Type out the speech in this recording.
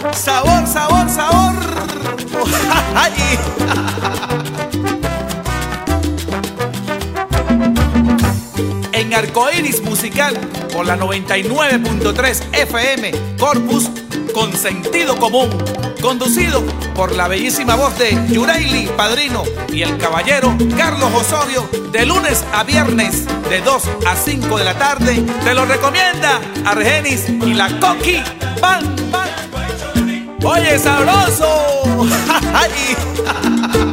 Sabor, sabor, sabor. Ay. En Arcoíris Musical por la 99.3 FM Corpus con sentido común, conducido por la bellísima voz de Yuraili Padrino y el caballero Carlos Osorio, de lunes a viernes de 2 a 5 de la tarde. Te lo recomienda Argenis y la Coqui Pan. Oye, sabroso.